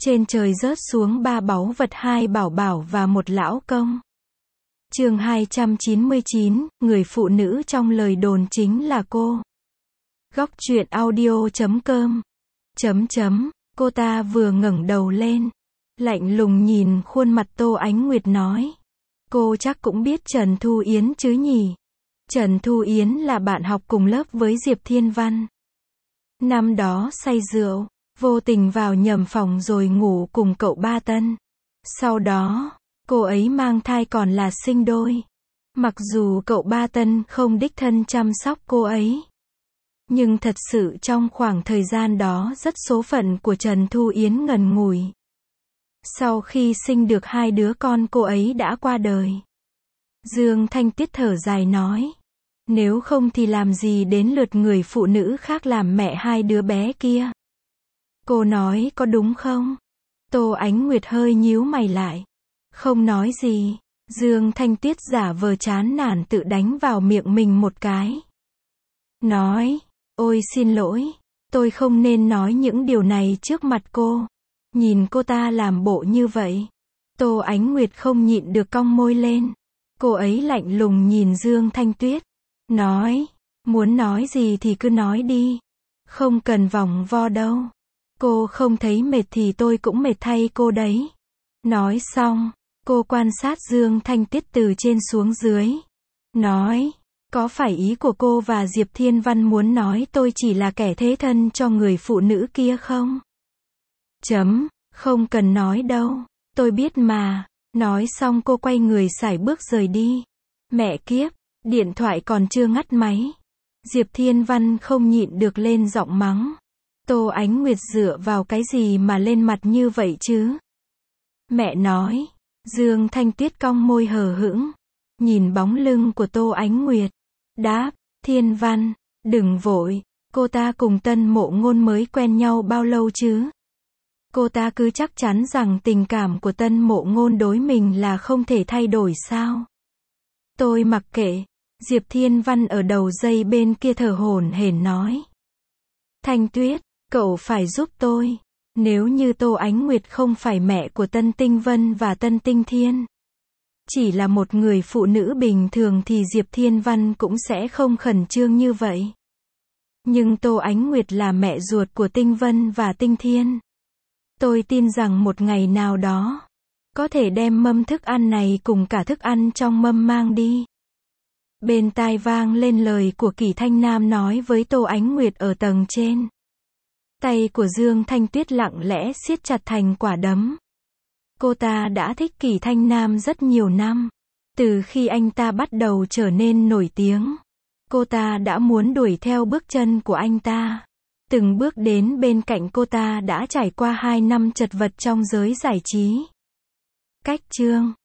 Trên trời rớt xuống 3 báu vật, 2 bảo bảo và 1 lão công. Chương 299, người phụ nữ trong lời đồn chính là cô. Góc truyện audio.com. Cô ta vừa ngẩng đầu lên, lạnh lùng nhìn khuôn mặt Tô Ánh Nguyệt nói. Cô chắc cũng biết Trần Thu Yến chứ nhỉ? Trần Thu Yến là bạn học cùng lớp với Diệp Thiên Văn. Năm đó say rượu, vô tình vào nhầm phòng rồi ngủ cùng cậu Ba Tân. Sau đó, cô ấy mang thai còn là sinh đôi. Mặc dù cậu Ba Tân không đích thân chăm sóc cô ấy, nhưng thật sự trong khoảng thời gian đó rất số phận của Trần Thu Yến ngần ngủi. Sau khi sinh được 2 đứa con cô ấy đã qua đời. Dương Thanh Tiết thở dài nói. Nếu không thì làm gì đến lượt người phụ nữ khác làm mẹ 2 đứa bé kia. Cô nói có đúng không? Tô Ánh Nguyệt hơi nhíu mày lại. Không nói gì. Dương Thanh Tiết giả vờ chán nản tự đánh vào miệng mình một cái. Nói, ôi xin lỗi, tôi không nên nói những điều này trước mặt cô. Nhìn cô ta làm bộ như vậy. Tô Ánh Nguyệt không nhịn được cong môi lên. Cô ấy lạnh lùng nhìn Dương Thanh Tuyết. Nói, muốn nói gì thì cứ nói đi. Không cần vòng vo đâu. Cô không thấy mệt thì tôi cũng mệt thay cô đấy. Nói xong, cô quan sát Dương Thanh Tiết từ trên xuống dưới. Nói, có phải ý của cô và Diệp Thiên Văn muốn nói tôi chỉ là kẻ thế thân cho người phụ nữ kia không? Không cần nói đâu. Tôi biết mà. Nói xong cô quay người sải bước rời đi. Mẹ kiếp, điện thoại còn chưa ngắt máy. Diệp Thiên Văn không nhịn được lên giọng mắng. Tô Ánh Nguyệt dựa vào cái gì mà lên mặt như vậy chứ? Mẹ nói. Dương Thanh Tuyết cong môi hờ hững. Nhìn bóng lưng của Tô Ánh Nguyệt. Đáp, Thiên Văn, đừng vội. Cô ta cùng Tân Mộ Ngôn mới quen nhau bao lâu chứ? Cô ta cứ chắc chắn rằng tình cảm của Tân Mộ Ngôn đối mình là không thể thay đổi sao? Tôi mặc kệ. Diệp Thiên Văn ở đầu dây bên kia thở hổn hển nói. Thanh Tuyết, cậu phải giúp tôi. Nếu như Tô Ánh Nguyệt không phải mẹ của Tân Tinh Vân và Tân Tinh Thiên, chỉ là một người phụ nữ bình thường thì Diệp Thiên Văn cũng sẽ không khẩn trương như vậy. Nhưng Tô Ánh Nguyệt là mẹ ruột của Tinh Vân và Tinh Thiên. Tôi tin rằng một ngày nào đó, có thể đem mâm thức ăn này cùng cả thức ăn trong mâm mang đi. Bên tai vang lên lời của Kỷ Thanh Nam nói với Tô Ánh Nguyệt ở tầng trên. Tay của Dương Thanh Tuyết lặng lẽ siết chặt thành quả đấm. Cô ta đã thích Kỷ Thanh Nam rất nhiều năm. Từ khi anh ta bắt đầu trở nên nổi tiếng, cô ta đã muốn đuổi theo bước chân của anh ta. Từng bước đến bên cạnh cô ta đã trải qua 2 năm chật vật trong giới giải trí. Cách chương